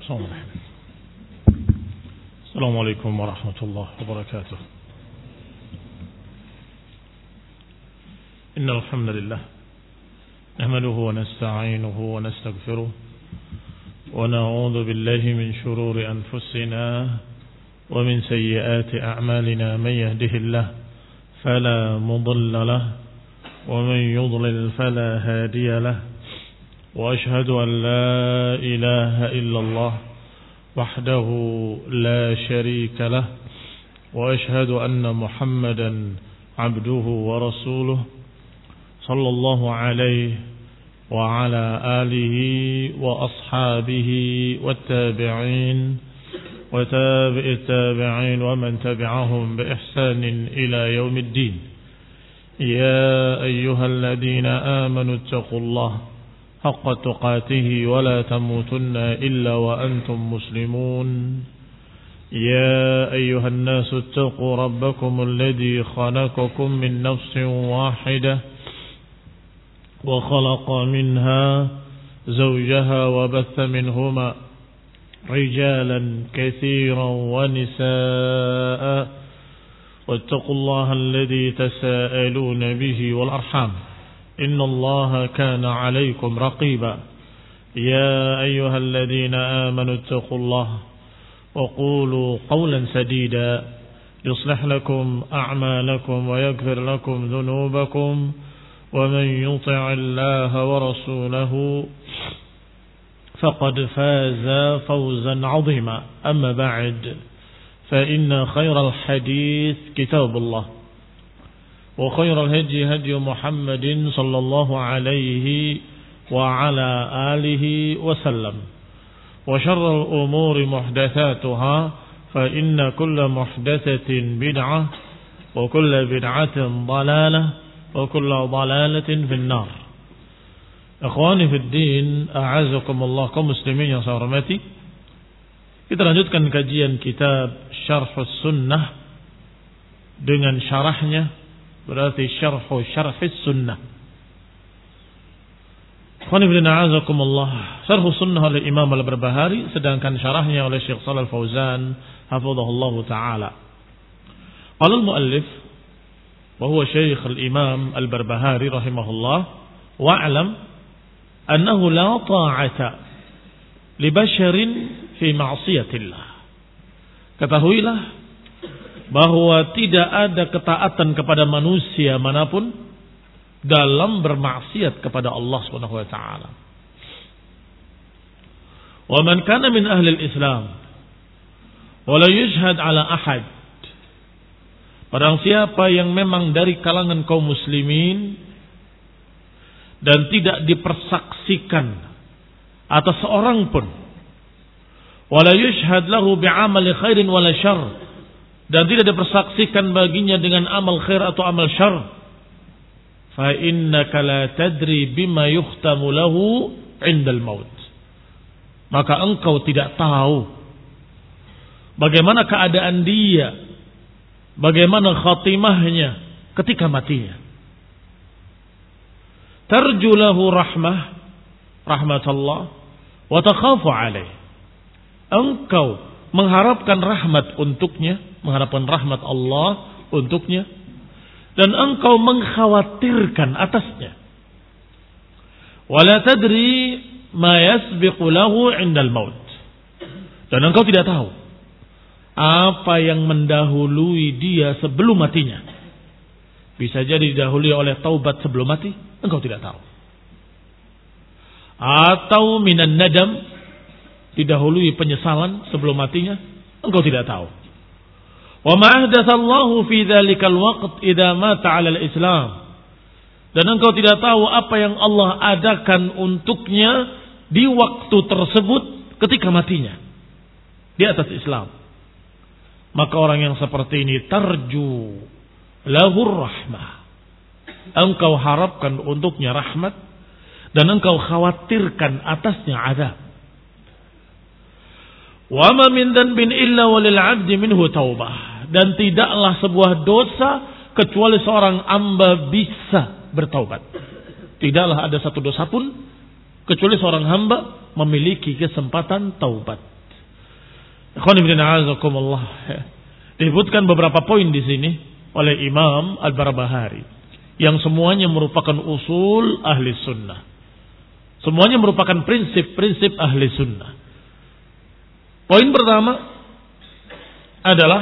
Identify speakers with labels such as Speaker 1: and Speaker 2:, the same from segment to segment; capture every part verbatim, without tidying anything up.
Speaker 1: Assalamualaikum warahmatullahi wabarakatuh. Innal hamdalillah nahmaduhu wa nasta'inuhu wa nastaghfiruh wa na'udzu billahi min shururi anfusina wa min sayyiati a'malina man yahdihillahu fala mudilla lahu wa man yudlil fala hadiya lahu wa ashhadu an la ilaha illallah وحده لا شريك له وأشهد أن محمدا عبده ورسوله صلى الله عليه وعلى آله وأصحابه والتابعين وتابع التابعين ومن تبعهم بإحسان إلى يوم الدين يا أيها الذين آمنوا اتقوا الله حق تقاته ولا تموتن إلا وأنتم مسلمون يا أيها الناس اتقوا ربكم الذي خلقكم من نفس واحدة وخلق منها زوجها وبث منهما رجالا كثيرا ونساء واتقوا الله الذي تساءلون به والأرحام إن الله كان عليكم رقيبا يا أيها الذين آمنوا اتقوا الله وقولوا قولا سديدا يصلح لكم أعمالكم ويغفر لكم ذنوبكم ومن يطع الله ورسوله فقد فاز فوزا عظيما أما بعد فإن خير الحديث كتاب الله وخير الهدي هدي محمد صلى الله عليه وعلى آله وسلم وشر الأمور محدثاتها فإن كل محدثة بدعة وكل بدعة ضلالة وكل ضلالة في النار. Ikhwani fi din, a'azakumullah kaum muslimin yang saya hormati. Kita lanjutkan kajian kitab Syarhus Sunnah dengan syarahnya, berarti syarhu syarhis sunnah. Khani bin a'azakumullah, syarhu sunnah oleh Imam Al-Barbahari, sedangkan syarahnya oleh Syekh Shalal Fauzan hafizahullahu taala. Qala al-muallif wa huwa Syekh al-Imam Al-Barbahari rahimahullah, wa'lam annahu la ta'ata li basharin fi ma'siyatillah. Ketahuilah bahwa tidak ada ketaatan kepada manusia manapun dalam bermaksiat kepada Allah Subhanahu wa taala. Wa man kana min ahli al-Islam wa la yushhad ala ahad. Barang siapa yang memang dari kalangan kaum muslimin dan tidak dipersaksikan atas seorang pun, wa la yushhad lahu bi'amali khairin wala syarr, dan tidak dipersaksikan baginya dengan amal khair atau amal syarr, fa innaka la tadri bima yukhtamu lahu 'indal maut. Maka engkau tidak tahu bagaimana keadaan dia, bagaimana khatimahnya ketika matinya. Tarju lahu rahmah, rahmatullah, wa takhafu alaih. Engkau mengharapkan rahmat untuknya, mengharapkan rahmat Allah untuknya, dan engkau mengkhawatirkan atasnya. Wala tadri ma yasbiqu lahu 'indal maut. Dan engkau tidak tahu apa yang mendahului dia sebelum matinya. Bisa jadi didahului oleh taubat sebelum mati, engkau tidak tahu. Atau minan nadam, didahului penyesalan sebelum matinya, engkau tidak tahu. Wa ma ahdatsallahu fi dzalikal waqt idza mata 'ala al-islam. Dan engkau tidak tahu apa yang Allah adakan untuknya di waktu tersebut ketika matinya di atas Islam. Maka orang yang seperti ini tarju lahur rahmah. Engkau harapkan untuknya rahmat dan engkau khawatirkan atasnya azab. Wa ma min dhanbin illa walil 'abdi minhu taubah. Dan tidaklah sebuah dosa kecuali seorang hamba bisa bertaubat. Tidaklah ada satu dosa pun kecuali seorang hamba memiliki kesempatan taubat. Ikhwan fillah a'azakumullah. Disebutkan beberapa poin di sini oleh Imam Al-Barbahari yang semuanya merupakan usul ahli sunnah. Semuanya merupakan prinsip-prinsip ahli sunnah. Poin pertama adalah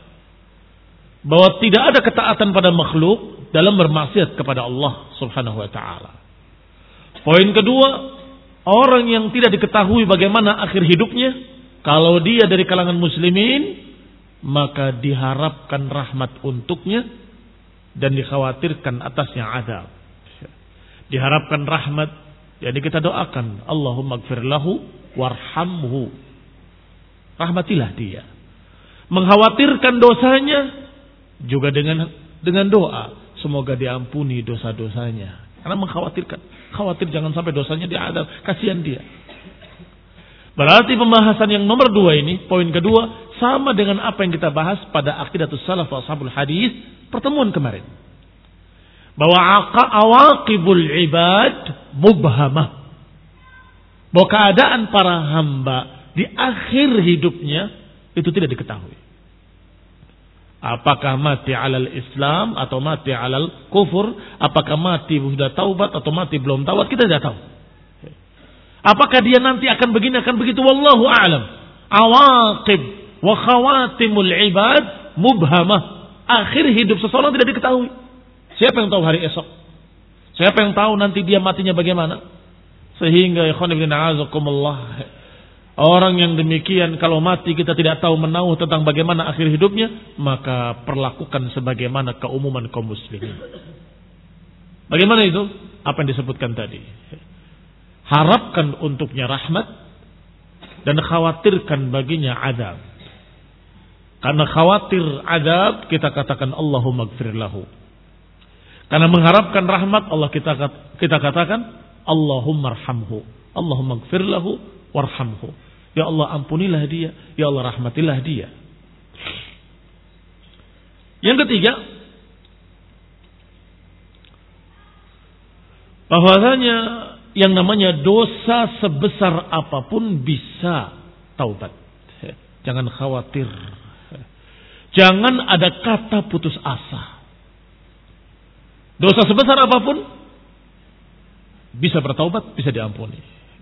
Speaker 1: bahwa tidak ada ketaatan pada makhluk dalam bermaksiat kepada Allah Subhanahu wa taala. Poin kedua, orang yang tidak diketahui bagaimana akhir hidupnya, kalau dia dari kalangan muslimin, maka diharapkan rahmat untuknya dan dikhawatirkan atasnya azab. Diharapkan rahmat, jadi kita doakan, Allahumma gfir lahu warhamhu. Rahmatilah dia. Mengkhawatirkan dosanya juga dengan dengan doa, semoga diampuni dosa-dosanya. Karena mengkhawatirkan, khawatir jangan sampai dosanya diadab, kasihan dia. Berarti pembahasan yang nomor dua ini, poin kedua, sama dengan apa yang kita bahas pada Aqidatus Salaf wa Ashabul Hadis pertemuan kemarin. Bahwa awaqibul ibad mubhamah. Bahwa keadaan para hamba di akhir hidupnya itu tidak diketahui. Apakah mati alal Islam atau mati alal kufur, apakah mati sudah taubat atau mati belum taubat, kita tidak tahu. Apakah dia nanti akan begini akan begitu, wallahu a'lam. Awaqib wa khawatimul ibad mubhamah. Akhir hidup seseorang tidak diketahui. Siapa yang tahu hari esok? Siapa yang tahu nanti dia matinya bagaimana? Sehingga ikhwan ibn a'azakumullah, orang yang demikian kalau mati kita tidak tahu menahu tentang bagaimana akhir hidupnya, maka perlakukan sebagaimana keumuman kaum muslimin. Bagaimana itu? Apa yang disebutkan tadi? Harapkan untuknya rahmat dan khawatirkan baginya azab. Karena khawatir azab, kita katakan Allahumma gfir lahu. Karena mengharapkan rahmat, Allah kita kita katakan Allahumma arhamhu. Allahumma gfir lahu warhamhu. Ya Allah ampunilah dia, ya Allah rahmatilah dia. Yang ketiga, bahwasanya yang namanya dosa sebesar apapun bisa taubat. Jangan khawatir. Jangan ada kata putus asa. Dosa sebesar apapun bisa bertaubat, bisa diampuni.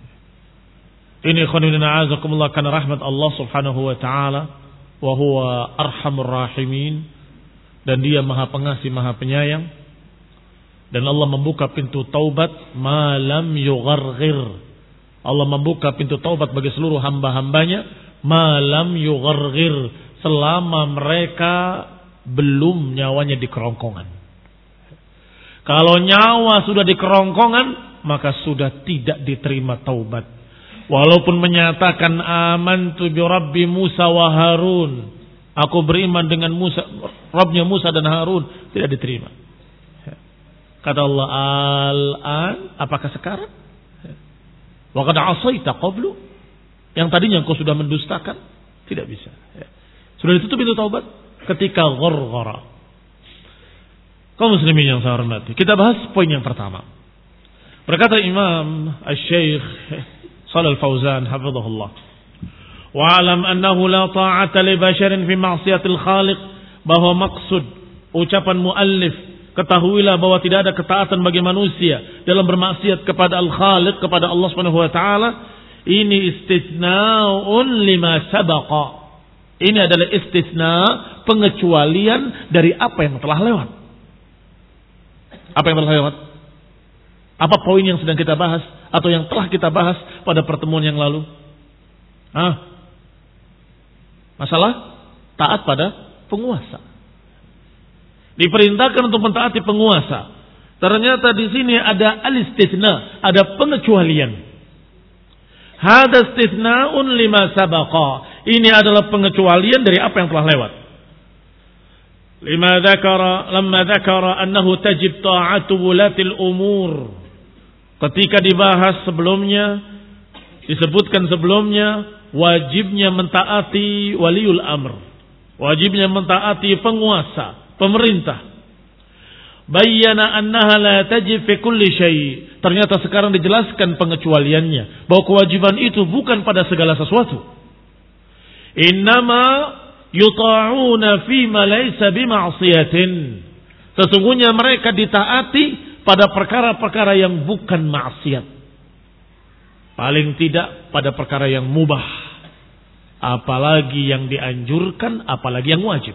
Speaker 1: Ini khonibina azakumullah, karena rahmat Allah subhanahu wa ta'ala wa huwa arhamur rahimin, dan dia maha pengasih maha penyayang. Dan Allah membuka pintu taubat malam yugharghir. Allah membuka pintu taubat bagi seluruh hamba-hambanya malam yugharghir, selama mereka belum nyawanya di kerongkongan. Kalau nyawa sudah di kerongkongan, maka sudah tidak diterima taubat. Walaupun menyatakan amantu bi rabbi Musa wa Harun, aku beriman dengan Musa, Rabbnya Musa dan Harun, tidak diterima. Kata Allah, al-an, apakah sekarang? Wa qad asaita qablu, yang tadinya engkau sudah mendustakan, tidak bisa. Sudah ditutup pintu taubat ketika gharghara. Kaum muslimin yang saya hormati, kita bahas poin yang pertama. Berkata Imam Asy-Syaikh Shalal Fauzan hafizahullah, wa alam annahu la ta'ata li basharin fi ma'siyatil khaliq, bahwa maksud ucapan muallif, ketahuilah bahwa tidak ada ketaatan bagi manusia dalam bermaksiat kepada Al-Khaliq, kepada Allah Subhanahu wa taala. Ini istisnaun lima sabaqa. Ini adalah istisna, pengecualian dari apa yang telah lewat. Apa yang telah lewat? Apa poin yang sedang kita bahas atau yang telah kita bahas pada pertemuan yang lalu? Ah, masalah taat pada penguasa. Diperintahkan untuk mentaati penguasa. Ternyata di sini ada al-istitsna, ada pengecualian. Hada istitsnaun lima sabaqa. Ini adalah pengecualian dari apa yang telah lewat. Lima dzakara, lamma dzakara annahu tajib ta'atu wulatil umur. Ketika dibahas sebelumnya, disebutkan sebelumnya wajibnya mentaati waliul amr. Wajibnya mentaati penguasa, pemerintah. bayyana annaha la tajib fi kulli syai. Ternyata sekarang dijelaskan pengecualiannya, bahwa kewajiban itu bukan pada segala sesuatu. Innama yuta'una fi ma laysa bima'siyatin. Sesungguhnya mereka ditaati pada perkara-perkara yang bukan maksiat. Paling tidak pada perkara yang mubah. Apalagi yang dianjurkan, apalagi yang wajib.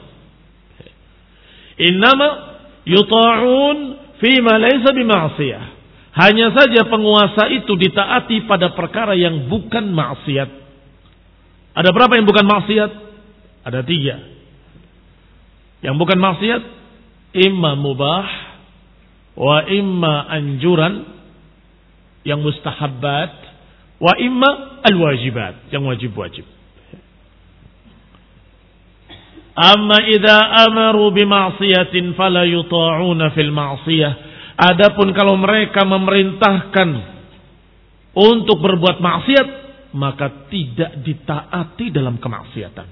Speaker 1: Innama yuta'un fi ma laysa bima'siyah. Hanya saja penguasa itu ditaati pada perkara yang bukan maksiat. Ada berapa yang bukan maksiat? Ada tiga. Yang bukan maksiat, imma mubah, wa imma anjuran, yang mustahabbat, wa imma al-wajibat, yang wajib-wajib. Amma idza amaru bima'siyatin fala yuta'una fil ma'siyah. Adapun kalau mereka memerintahkan untuk berbuat maksiat, maka tidak ditaati dalam kemaksiatan.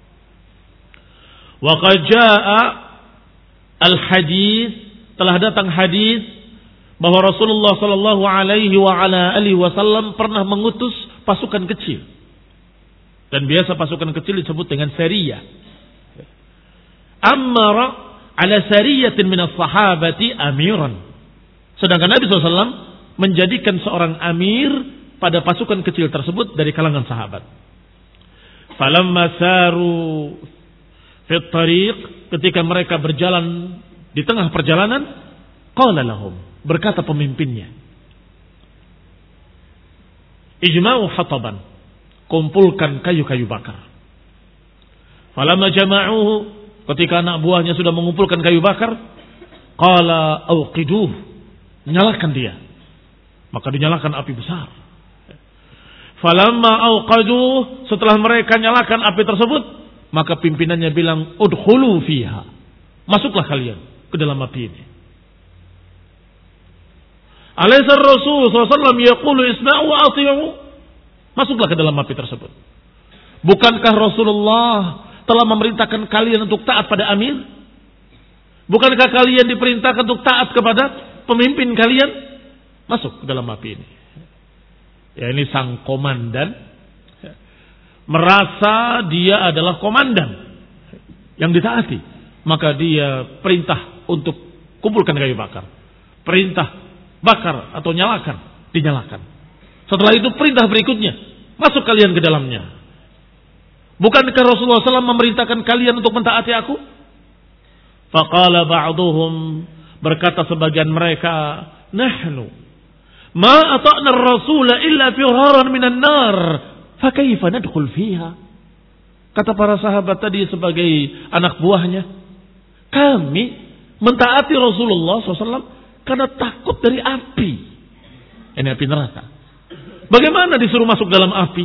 Speaker 1: Wa qad jaa'a al-hadis, telah datang hadis bahwa Rasulullah sallallahu alaihi wa ala alihi wasallam pernah mengutus pasukan kecil. Dan biasa pasukan kecil disebut dengan sariyah. Amara ala sariyatin minas sahabati amiran. Sedangkan Nabi shallallahu alaihi wasallam menjadikan seorang amir pada pasukan kecil tersebut dari kalangan sahabat. Falamma saru fit tariq, ketika mereka berjalan di tengah perjalanan, qala lahum, berkata pemimpinnya, ijma'u hataban, kumpulkan kayu-kayu bakar. Falamma jama'uhu, ketika anak buahnya sudah mengumpulkan kayu bakar, qala auqiduh, nyalakan dia. Maka dinyalakan api besar. Falamma auqaduh, setelah mereka nyalakan api tersebut, maka pimpinannya bilang, udkhulu fiha, masuklah kalian ke dalam api ini. Alaysa Rasul sallallahu alaihi wasallam yaqulu isma'u wa ati'u, masuklah ke dalam api tersebut. Bukankah Rasulullah telah memerintahkan kalian untuk taat pada amir? Bukankah kalian diperintahkan untuk taat kepada pemimpin kalian? Masuk ke dalam api ini. Ya, ini sang komandan merasa dia adalah komandan yang ditaati, maka dia perintah untuk kumpulkan kayu bakar. Perintah bakar atau nyalakan, dinyalakan. Setelah itu perintah berikutnya, masuk kalian ke dalamnya. Bukankah Rasulullah shallallahu alaihi wasallam memerintahkan kalian untuk mentaati aku? Faqala ba'duhum, berkata sebagian mereka, nahnu ma ata'na ar-rasula illa firaran minan nar, fa kaifa nadkhul fiha. Kata para sahabat tadi sebagai anak buahnya, kami mentaati Rasulullah shallallahu alaihi wasallam karena takut dari api. Ini api neraka. Bagaimana disuruh masuk dalam api?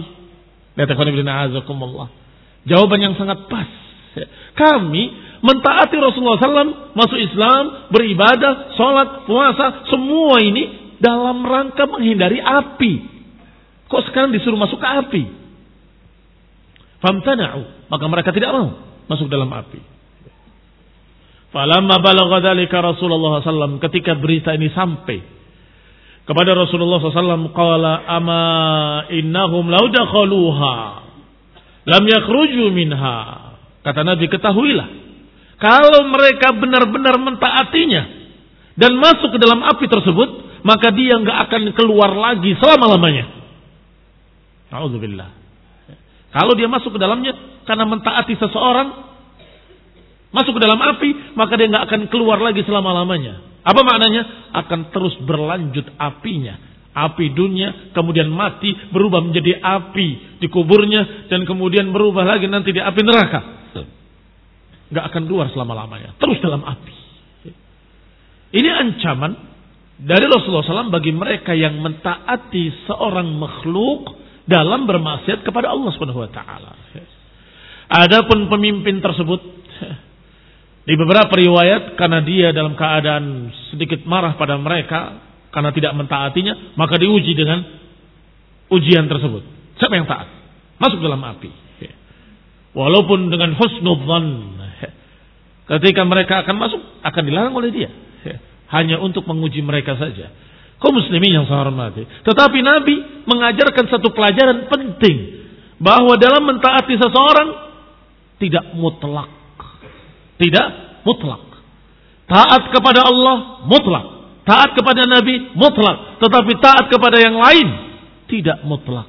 Speaker 1: Jawaban yang sangat pas. Kami mentaati Rasulullah shallallahu alaihi wasallam, masuk Islam, beribadah, sholat, puasa, semua ini dalam rangka menghindari api. Kok sekarang disuruh masuk ke api? Famtana'u, maka mereka tidak mau masuk dalam api. Falamma balagha dzalika Rasulullah sallallahu alaihi wasallam, ketika berita ini sampai kepada Rasulullah sallallahu alaihi wasallam, qala ama innahum law dakhaluha lam yakhruju minha. Kata Nabi, ketahuilah, kalau mereka benar-benar mentaatinya dan masuk ke dalam api tersebut, maka dia enggak akan keluar lagi selama-lamanya. A'udzubillah. Kalau dia masuk ke dalamnya karena mentaati seseorang, masuk ke dalam api, maka dia enggak akan keluar lagi selama-lamanya. Apa maknanya? Akan terus berlanjut apinya. Api dunia, kemudian mati, berubah menjadi api di kuburnya, dan kemudian berubah lagi nanti di api neraka. Enggak akan keluar selama-lamanya, terus dalam api. Ini ancaman dari Rasulullah shallallahu alaihi wasallam bagi mereka yang mentaati seorang makhluk dalam bermaksiat kepada Allah subhanahu wa taala. Adapun pemimpin tersebut, di beberapa riwayat, karena dia dalam keadaan sedikit marah pada mereka karena tidak mentaatinya, maka diuji dengan ujian tersebut. Siapa yang taat? Masuk dalam api. Walaupun dengan husnudzan, ketika mereka akan masuk, akan dilarang oleh dia. hanya untuk menguji mereka saja. Kaum muslimin yang saya hormati. Tetapi Nabi mengajarkan satu pelajaran penting, bahwa dalam mentaati seseorang tidak mutlak. Tidak mutlak. Taat kepada Allah mutlak. Taat kepada Nabi mutlak. Tetapi taat kepada yang lain tidak mutlak.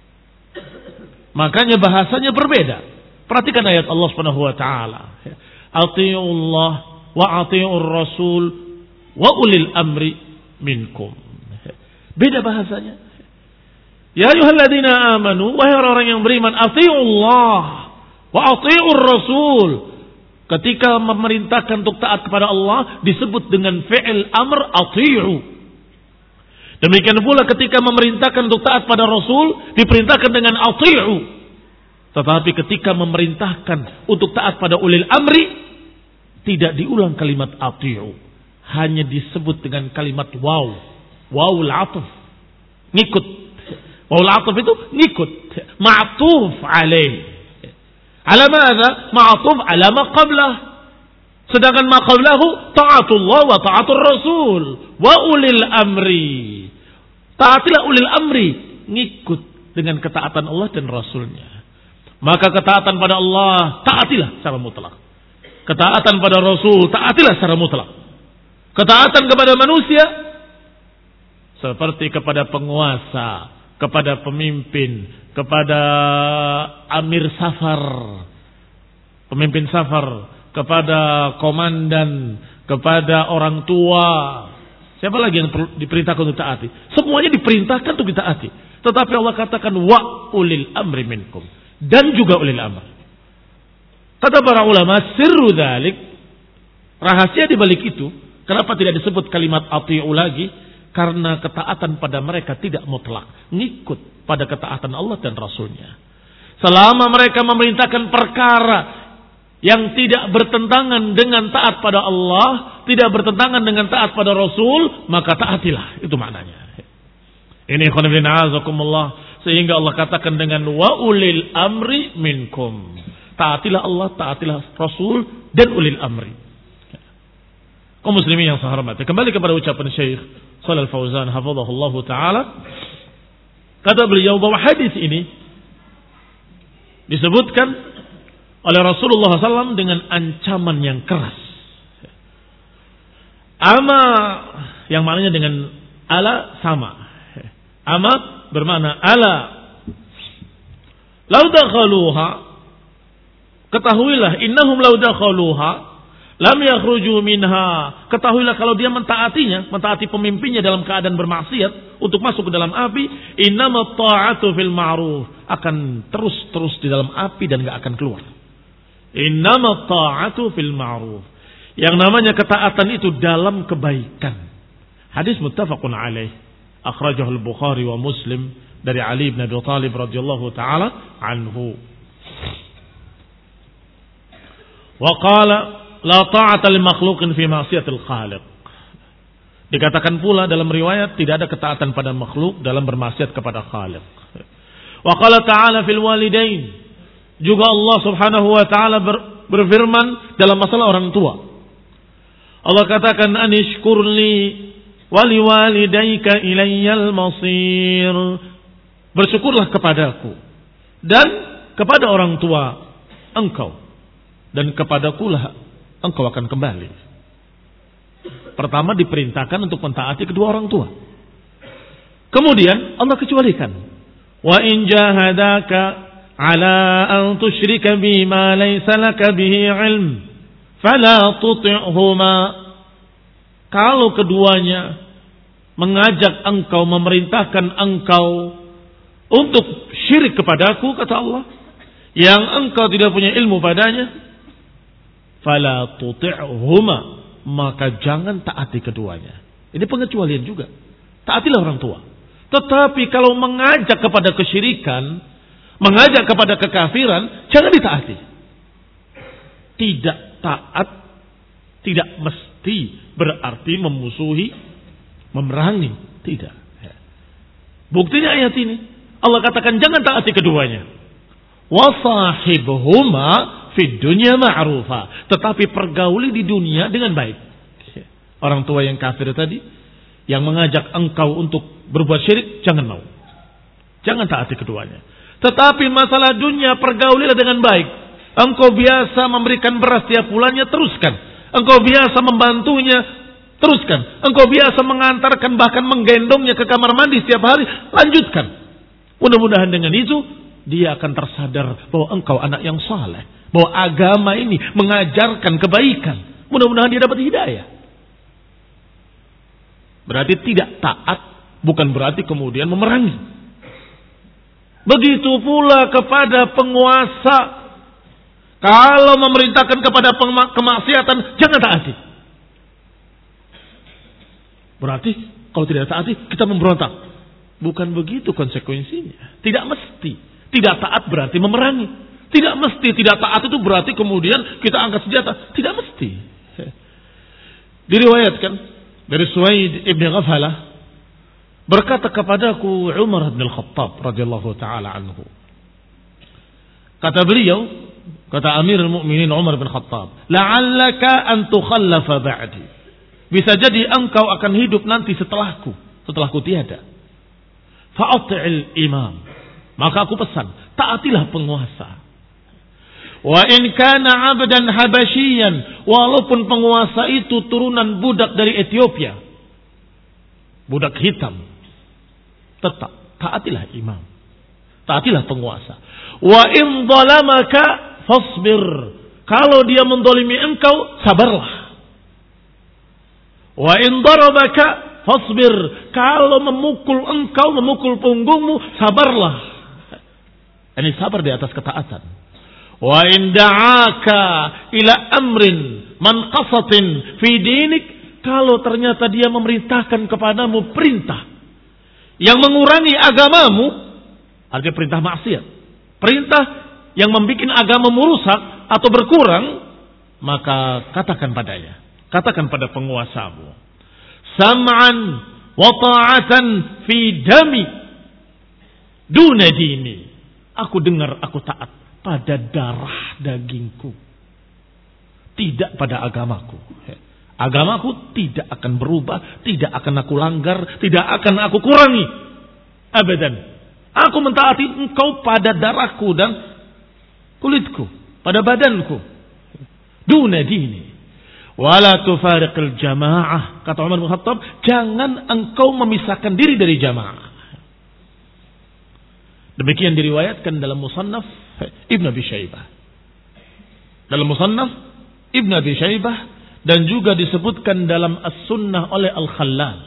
Speaker 1: Makanya bahasanya berbeda. Perhatikan ayat Allah Subhanahu wa taala. Atiiullah wa atiiur rasul wa ulil amri minkum. Beda bahasanya. Ya ayyuhalladzina amanu, wahai orang yang beriman, atiiullah wa atiiur rasul. Ketika memerintahkan untuk taat kepada Allah disebut dengan fi'il amr ati'u. Demikian pula ketika memerintahkan untuk taat pada Rasul diperintahkan dengan ati'u. Tetapi ketika memerintahkan untuk taat pada ulil amri tidak diulang kalimat ati'u, hanya disebut dengan kalimat waw. Wawul atuf. Ngikut. Wawul atuf itu ngikut. Ma'tuf alaih. Ala madza? Ma'tuf ala ma qablah. Sedangkan ma qablahu ta'atullah wa ta'atur rasul wa ulil amri. Taatilah ulil amri, ngikut dengan ketaatan Allah dan Rasulnya. Maka ketaatan pada Allah taatilah secara mutlak. Ketaatan pada Rasul taatilah secara mutlak. Ketaatan kepada manusia seperti kepada penguasa, kepada pemimpin, kepada amir safar, pemimpin safar, kepada komandan, kepada orang tua. Siapa lagi yang diperintahkan untuk taati? Semuanya diperintahkan untuk ditaati. Tetapi Allah katakan wa ulil amri minkum, dan juga ulil amr. Kata para ulama, sirru dzalik, rahasia di balik itu, kenapa tidak disebut kalimat ati'u lagi? Karena ketaatan pada mereka tidak mutlak, ngikut pada ketaatan Allah dan Rasulnya. Selama mereka memerintahkan perkara yang tidak bertentangan dengan taat pada Allah, tidak bertentangan dengan taat pada Rasul, maka taatilah. Itu maknanya. Ini khonibin azakumullah. Sehingga Allah katakan dengan wa ulil amri minkum. Taatilah Allah, taatilah Rasul dan ulil amri. Kaum muslimin yang saya hormati, kembali kepada ucapan Syekh Shalal Fauzan hafizahullahu taala. Kata beliau bahwa hadis ini disebutkan oleh Rasulullah shallallahu alaihi wasallam dengan ancaman yang keras. Ama yang maknanya dengan ala sama. Ama bermakna ala. Lau dakhaluha, ketahuilah innahum lau dakhaluha lam yakhruju minha. Ketahuilah kalau dia mentaatinya, mentaati pemimpinnya dalam keadaan bermaksiat untuk masuk ke dalam api, innamat ta'atu fil ma'ruf, akan terus-terus di dalam api dan enggak akan keluar. Innamat ta'atu fil ma'ruf. Yang namanya ketaatan itu dalam kebaikan. Hadis muttafaqun alaih. Akhrajahu al-Bukhari wa Muslim dari Ali bin Abi Thalib radhiyallahu taala anhu. Wa qala la ta'ata li makhluqin fi ma'siyatil khaliq. Dikatakan pula dalam riwayat tidak ada ketaatan pada makhluk dalam bermaksiat kepada Khaliq. Wa qala ta'ala fil walidain. Juga Allah Subhanahu wa taala ber, berfirman dalam masalah orang tua. Allah katakan anishkurli wa liwalidayka ilayyal masir. Bersyukurlah kepadaku dan kepada orang tua engkau, dan kepadakulah engkau akan kembali. Pertama diperintahkan untuk mentaati kedua orang tua. Kemudian Allah kecualikan. Wa in jahadaka ala an tusyrika bima laysa laka bihi ilm fala tuti'huma. Kalau keduanya mengajak engkau, memerintahkan engkau untuk syirik kepadaku, kata Allah, yang engkau tidak punya ilmu padanya, fala tuti'huma, maka jangan taati keduanya. Ini pengecualian juga. Taatilah orang tua. Tetapi kalau mengajak kepada kesyirikan, mengajak kepada kekafiran, jangan ditaati. Tidak taat tidak mesti berarti memusuhi, memerangi. Tidak. Buktinya ayat ini. Allah katakan jangan taati keduanya. Wasahibhuma fid dunya ma'rufa, tetapi pergauli di dunia dengan baik. Orang tua yang kafir tadi, yang mengajak engkau untuk berbuat syirik, jangan mau. Jangan taati keduanya. Tetapi masalah dunia, pergaulilah dengan baik. Engkau biasa memberikan beras tiap bulannya, teruskan. Engkau biasa membantunya, teruskan. Engkau biasa mengantarkan, bahkan menggendongnya ke kamar mandi setiap hari, lanjutkan. Mudah-mudahan dengan itu, dia akan tersadar bahwa engkau anak yang saleh, bahwa agama ini mengajarkan kebaikan. Mudah-mudahan dia dapat hidayah. Berarti tidak taat, bukan berarti kemudian memerangi. Begitu pula kepada penguasa. Kalau memerintahkan kepada kemaksiatan, jangan taati. Berarti kalau tidak taati, kita memberontak. Bukan begitu konsekuensinya. Tidak mesti. Tidak taat berarti memerangi. Tidak mesti tidak taat itu berarti kemudian kita angkat senjata. Tidak mesti. Diriwayatkan dari Suwaid ibn Ghafala, berkata kepadaku Umar bin Al-Khattab radhiyallahu taala anhu. Kata beliau, kata Amirul Mukminin Umar bin Khattab, "La'allaka an tukhallafa ba'di." Bisa jadi engkau akan hidup nanti setelahku, setelahku tiada. Fa'ati'il imam. Maka aku pesan, taatilah penguasa. Wa in kana 'abdan habasyian, walaupun penguasa itu turunan budak dari Ethiopia, budak hitam, tetap taatilah imam, taatilah penguasa. Wa in zalamaka fasbir, kalau dia mendolimi engkau, sabarlah. Wa in darabaka fasbir, kalau memukul engkau, memukul punggungmu, sabarlah. Ini sabar di atas ketaatan. Wa in da'aka ila amrin manqasatin fi dinik, kalau ternyata dia memerintahkan kepadamu perintah yang mengurangi agamamu, artinya perintah maksiat, perintah yang membuat agamamu rusak atau berkurang, maka katakan padanya, katakan pada penguasamu, sam'an wa ta'atan fi dami duna dini, aku dengar, aku taat pada darah dagingku, tidak pada agamaku. Agamaku tidak akan berubah, tidak akan aku langgar, tidak akan aku kurangi. Abadan. Aku mentaati engkau pada darahku dan kulitku, pada badanku. Duna dini. Wala tufariqil jamaah. Kata Umar bin Khattab, jangan engkau memisahkan diri dari jamaah. Demikian diriwayatkan dalam Musannaf Ibn Abi Syaibah. Dalam Musannaf Ibn Abi Syaibah, dan juga disebutkan dalam As-Sunnah oleh Al-Khallal.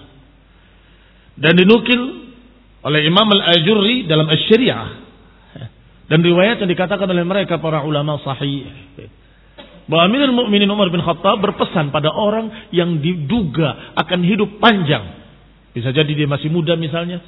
Speaker 1: Dan dinukil oleh Imam Al-Ajurri dalam Asy-Syari'ah. Dan riwayat yang dikatakan oleh mereka para ulama sahih, bahwa Amirul Mukminin Umar bin Khattab berpesan pada orang yang diduga akan hidup panjang. Bisa jadi dia masih muda misalnya,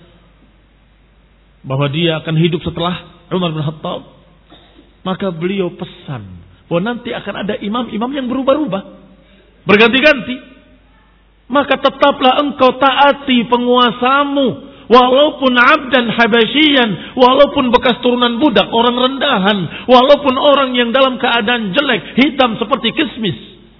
Speaker 1: bahwa dia akan hidup setelah Umar bin Khattab, maka beliau pesan bahwa nanti akan ada imam-imam yang berubah-ubah, berganti-ganti. Maka tetaplah engkau taati penguasamu, walaupun abdan habasyian, walaupun bekas turunan budak, orang rendahan, walaupun orang yang dalam keadaan jelek, hitam seperti kismis,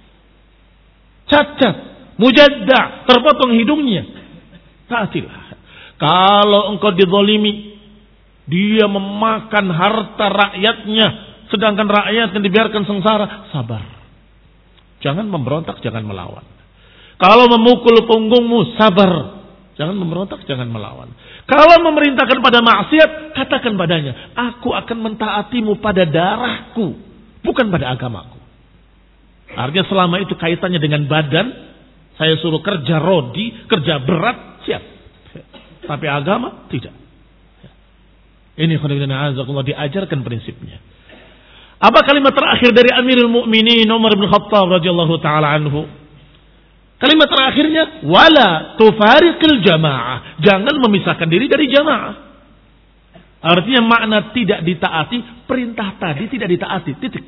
Speaker 1: cacat, mujadda, terpotong hidungnya, taatilah. Kalau engkau dizalimi, dia memakan harta rakyatnya, sedangkan rakyat yang dibiarkan sengsara, sabar. Jangan memberontak, jangan melawan. Kalau memukul punggungmu, sabar. Jangan memberontak, jangan melawan. Kalau memerintahkan pada maksiat, katakan padanya, aku akan mentaatimu pada darahku, bukan pada agamaku. Artinya selama itu kaitannya dengan badan, saya suruh kerja rodi, kerja berat, siap. Tapi agama tidak. Ini khonibina azakullah, diajarkan prinsipnya. Apa kalimat terakhir dari Amirul Mukminin Umar bin Khattab radhiyallahu taala anhu? Kalimat terakhirnya, wala tufariqil jamaah, jangan memisahkan diri dari jamaah. Artinya makna tidak ditaati, perintah tadi tidak ditaati, titik.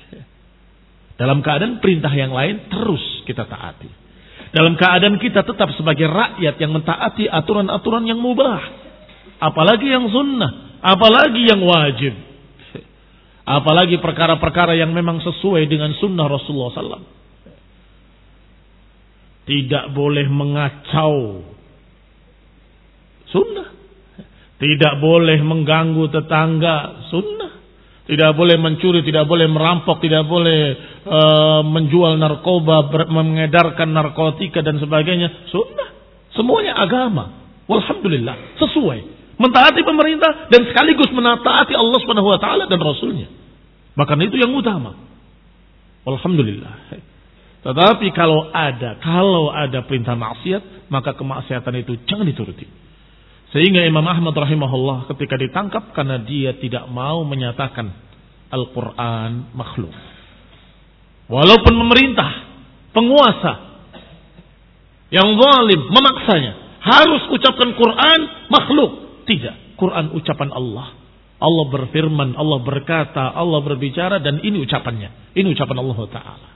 Speaker 1: Dalam keadaan perintah yang lain terus kita taati. Dalam keadaan kita tetap sebagai rakyat yang mentaati aturan-aturan yang mubah, apalagi yang sunnah, apalagi yang wajib, apalagi perkara-perkara yang memang sesuai dengan sunnah Rasulullah sallallahu alaihi wasallam. Tidak boleh mengacau. Sunnah. Tidak boleh mengganggu tetangga. Sunnah. Tidak boleh mencuri, tidak boleh merampok, tidak boleh uh, menjual narkoba, mengedarkan narkotika dan sebagainya. Sunnah. Semuanya agama. Walhamdulillah. Sesuai. Mentaati pemerintah dan sekaligus menaati Allah Subhanahu wa taala dan Rasulnya. Bahkan itu yang utama. Alhamdulillah. Tetapi kalau ada, kalau ada perintah maksiat, maka kemaksiatan itu jangan dituruti. Sehingga Imam Ahmad rahimahullah ketika ditangkap karena dia tidak mau menyatakan Al-Quran makhluk. Walaupun pemerintah, penguasa yang zalim memaksanya harus ucapkan Quran makhluk. Tidak, Quran ucapan Allah. Allah berfirman, Allah berkata, Allah berbicara dan ini ucapannya. Ini ucapan Allah Ta'ala.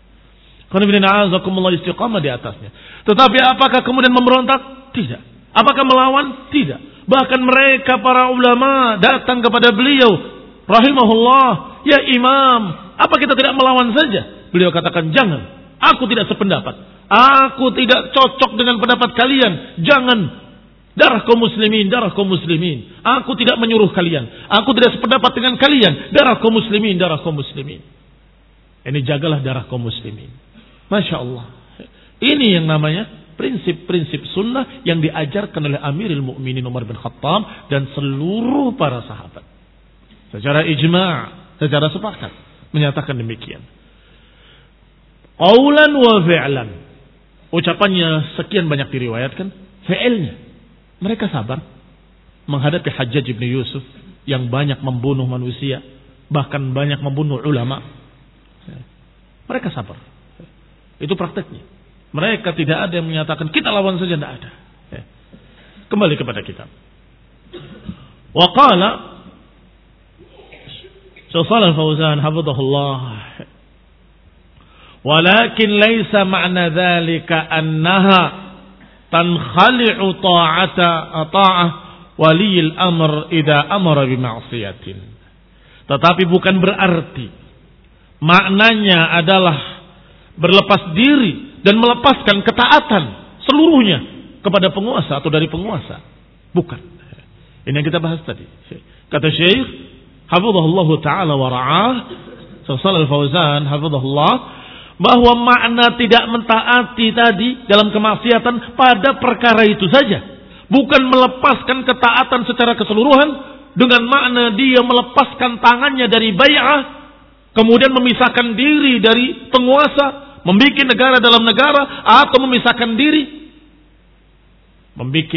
Speaker 1: Istiqamah di atasnya. Tetapi apakah kemudian memberontak? Tidak. Apakah melawan? Tidak. Bahkan mereka para ulama datang kepada beliau, rahimahullah, ya imam, apa kita tidak melawan saja? Beliau katakan, jangan. Aku tidak sependapat. Aku tidak cocok dengan pendapat kalian. Jangan. Darah kaum muslimin, darah kaum muslimin. Aku tidak menyuruh kalian. Aku tidak sependapat dengan kalian. Darah kaum muslimin, darah kaum muslimin. Ini jagalah darah kaum muslimin. Masya Allah. Ini yang namanya prinsip-prinsip sunnah yang diajarkan oleh Amirul Mukminin Umar bin Khattab dan seluruh para sahabat. Secara ijma', secara sepakat menyatakan demikian. Qaulan wa fi'lan. Ucapannya sekian banyak diriwayatkan, fi'ilnya mereka sabar menghadapi Hajjaj bin Yusuf yang banyak membunuh manusia, bahkan banyak membunuh ulama. Mereka sabar. Itu prakteknya. Mereka tidak ada yang menyatakan kita lawan saja, tidak ada. Kembali kepada kitab. Wa qala Syekh Shalih Al-Fauzan hafizahullah, walakin laisa ma'na dzalika annaha tankhali'u ta'ata ta'ah waliyil amr idza amara bi ma'siyatin. Tetapi bukan berarti maknanya adalah berlepas diri dan melepaskan ketaatan seluruhnya kepada penguasa atau dari penguasa. Bukan. Ini yang kita bahas tadi. Kata Syekh hafizahullah taala wa ra'ah, Syekh Shalih Al-Fauzan hafizahullah, bahwa makna tidak mentaati tadi dalam kemaksiatan pada perkara itu saja, bukan melepaskan ketaatan secara keseluruhan dengan makna dia melepaskan tangannya dari bai'ah, kemudian memisahkan diri dari penguasa, membuat negara dalam negara, atau memisahkan diri, membuat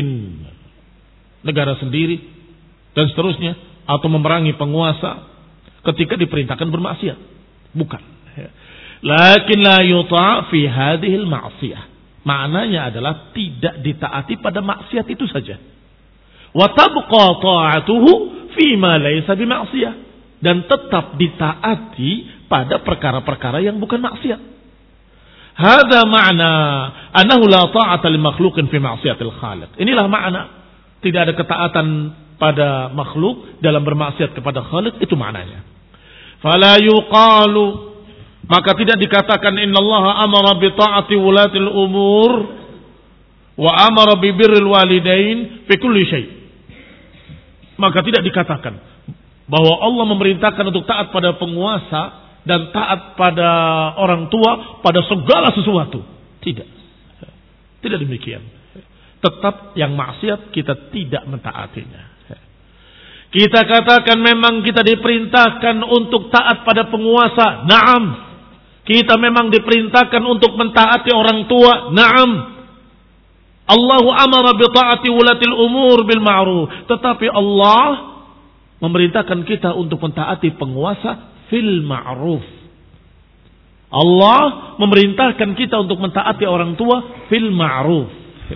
Speaker 1: negara sendiri, dan seterusnya, atau memerangi penguasa ketika diperintahkan bermaksiat. Bukan. Lakin la yuta' fi hadhil ma'siyah. Maknanya adalah tidak ditaati pada maksiat itu saja. Wa tabqa ta'atuhu fi ma laysa bi ma'siyah. Dan tetap ditaati pada perkara-perkara yang bukan maksiat. Hada makna annahu la ta'ata li makhluqin fi ma'siyatil khaliq. Inilah makna tidak ada ketaatan pada makhluk dalam bermaksiat kepada Khaliq, itu maknanya. Fala yuqalu, maka tidak dikatakan innallaha amara bi ta'ati wulatil umur wa amara bi birril walidain fi kulli syai'. Maka tidak dikatakan bahwa Allah memerintahkan untuk taat pada penguasa dan taat pada orang tua pada segala sesuatu. Tidak. Tidak demikian. Tetap yang maksiat kita tidak mentaatinya. Kita katakan memang kita diperintahkan untuk taat pada penguasa. Naam. Kita memang diperintahkan untuk mentaati orang tua. Naam. Allahu amara bi ta'ati wulatil umur bil ma'ruf. Tetapi Allah memerintahkan kita untuk mentaati penguasa fil ma'ruf. Allah memerintahkan kita untuk mentaati orang tua fil ma'ruf.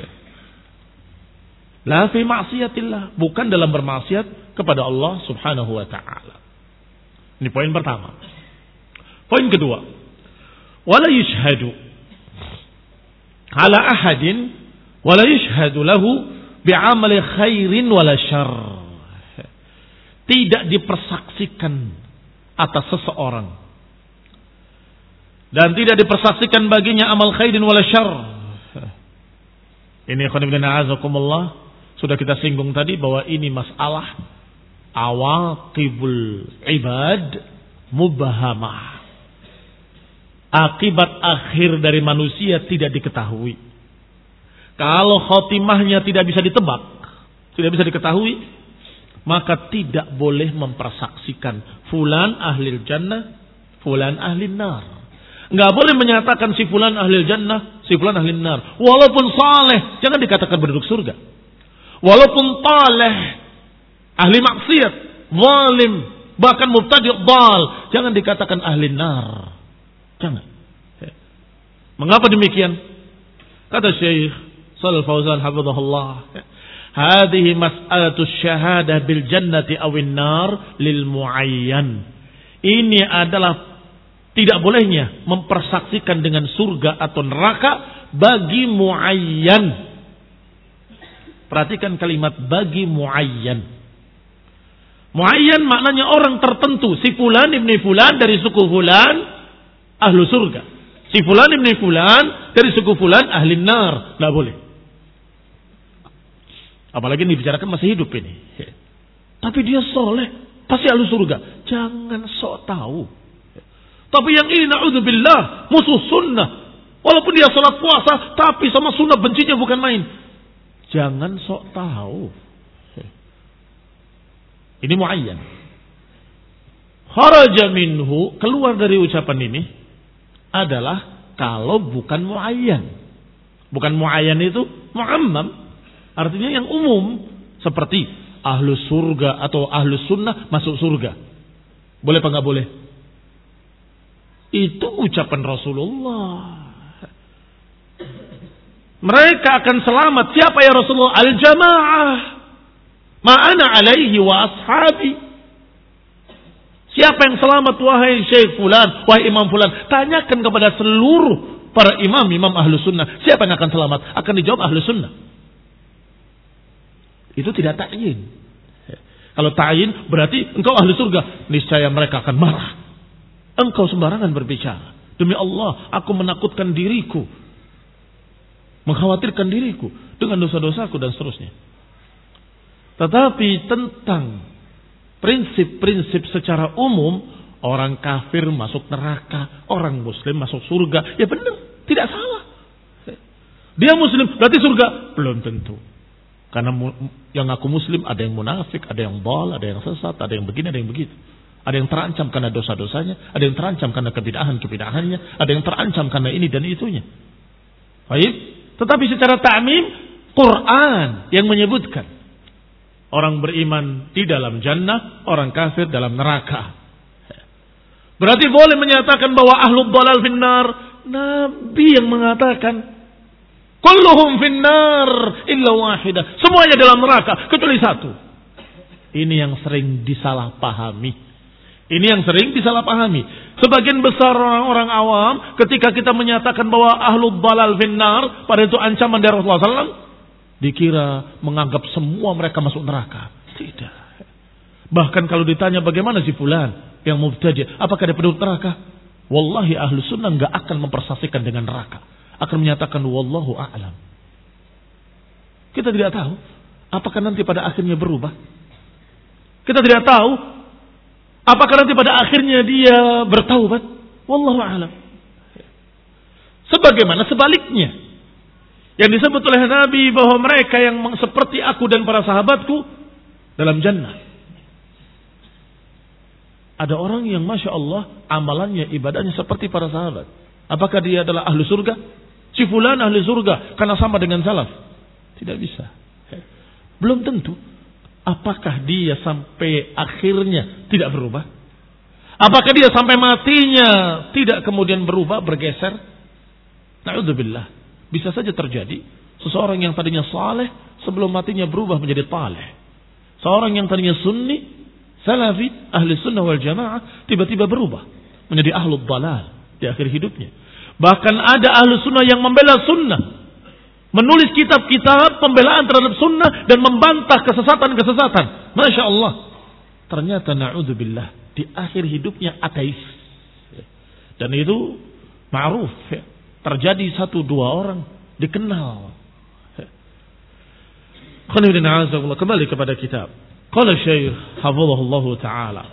Speaker 1: La fi ma'siyatillah, bukan dalam bermaksiat kepada Allah Subhanahu wa taala. Ini poin pertama. Poin kedua, wala yashhadu ala ahadin wala yashhadu lahu bi'amali khairin wala syarr. Tidak dipersaksikan atas seseorang dan tidak dipersaksikan baginya amal khairin wala syarr, Ini ikhwan fillah azakumullah, sudah kita singgung tadi bahwa ini masalah awaqibul ibad mubahamah. Akibat akhir dari manusia tidak diketahui. Kalau khotimahnya tidak bisa ditebak, tidak bisa diketahui, maka tidak boleh mempersaksikan fulan ahlil jannah, fulan ahlin nar. Enggak boleh menyatakan si fulan ahlil jannah, si fulan ahlin nar. Walaupun saleh, jangan dikatakan penduduk surga. Walaupun taleh, ahli maksiat, zalim, bahkan mubtadi' dhal, jangan dikatakan ahlin nar. Jangan. Mengapa demikian? Kata Syekh Shalal Fauzan hafizahullah, hadhihi mas'alatu syahadah bil jannati awin nar lil muayyan. Ini adalah tidak bolehnya mempersaksikan dengan surga atau neraka bagi muayyan. Perhatikan kalimat bagi muayyan. Muayyan maknanya orang tertentu. Si fulan ibni fulan dari suku fulan ahlu surga. Si fulan ibni fulan dari suku fulan ahli nar. Tidak boleh. Apalagi ini dibicarakan masih hidup ini. Tapi dia soleh, pasti ahlu surga. Jangan sok tahu. Tapi yang ini na'udzubillah, musuh sunnah. Walaupun dia salat puasa, tapi sama sunnah bencinya bukan main. Jangan sok tahu. Ini muayyan. Kharaja minhu, keluar dari ucapan ini adalah kalau bukan muayyan. Bukan muayyan itu muammam, artinya yang umum, seperti ahlu surga atau ahlu sunnah masuk surga. Boleh apa enggak boleh? Itu ucapan Rasulullah. Mereka akan selamat. Siapa ya Rasulullah? Al-jamaah. Ma'ana alaihi wa ashabi. Siapa yang selamat wahai Syekh Fulan, wahai Imam Fulan? Tanyakan kepada seluruh para imam, imam ahlu sunnah. Siapa yang akan selamat? Akan dijawab ahlu sunnah. Itu tidak ta'yin. Kalau ta'yin berarti engkau ahlu surga. Niscaya mereka akan marah. Engkau sembarangan berbicara. Demi Allah, aku menakutkan diriku. Mengkhawatirkan diriku dengan dosa-dosaku dan seterusnya. Tetapi tentang prinsip-prinsip secara umum, orang kafir masuk neraka, orang muslim masuk surga. Ya benar, tidak salah. Dia muslim, berarti surga? Belum tentu. Karena yang ngaku muslim ada yang munafik, ada yang dhal, ada yang sesat, ada yang begini, ada yang begitu. Ada yang terancam karena dosa-dosanya, ada yang terancam karena kebidahan-kebidahannya, ada yang terancam karena ini dan itunya. Baik, tetapi secara ta'mim, Quran yang menyebutkan orang beriman di dalam jannah, orang kafir dalam neraka. Berarti boleh menyatakan bahwa ahlul dhalal finnar. Nabi yang mengatakan kulluhum finnar illa wahidah. Semuanya dalam neraka kecuali satu. Ini yang sering disalahpahami. Ini yang sering disalahpahami. Sebagian besar orang-orang awam ketika kita menyatakan bahwa ahlul dhalal finnar, pada itu ancaman dari Rasulullah sallallahu alaihi wasallam, dikira menganggap semua mereka masuk neraka. Tidak. Bahkan kalau ditanya bagaimana si fulan yang mubtadi', apakah dia penduduk neraka? Wallahi ahlu sunnah enggak akan mempersaksikan dengan neraka. Akan menyatakan wallahu a'lam. Kita tidak tahu apakah nanti pada akhirnya berubah. Kita tidak tahu apakah nanti pada akhirnya dia bertaubat. Wallahu a'lam. Sebagaimana sebaliknya, yang disebut oleh Nabi bahwa mereka yang seperti aku dan para sahabatku dalam jannah. Ada orang yang Masya Allah amalannya, ibadahnya seperti para sahabat. Apakah dia adalah ahlu surga? Si fulan ahlu surga karena sama dengan salaf. Tidak bisa. Belum tentu. Apakah dia sampai akhirnya tidak berubah? Apakah dia sampai matinya tidak kemudian berubah, bergeser? Na'udzubillah. Bisa saja terjadi seseorang yang tadinya saleh sebelum matinya berubah menjadi taleh. Seorang yang tadinya sunni, salafi, ahli sunnah wal jamaah tiba-tiba berubah menjadi ahlul dhalal di akhir hidupnya. Bahkan ada ahli sunnah yang membela sunnah, menulis kitab-kitab pembelaan terhadap sunnah dan membantah kesesatan-kesesatan. Masya Allah. Ternyata na'udzubillah di akhir hidupnya ateis. Dan itu ma'ruf ya. Terjadi satu dua orang dikenal. Kembali kepada kitab. Qala Syekh hafizahullah taala.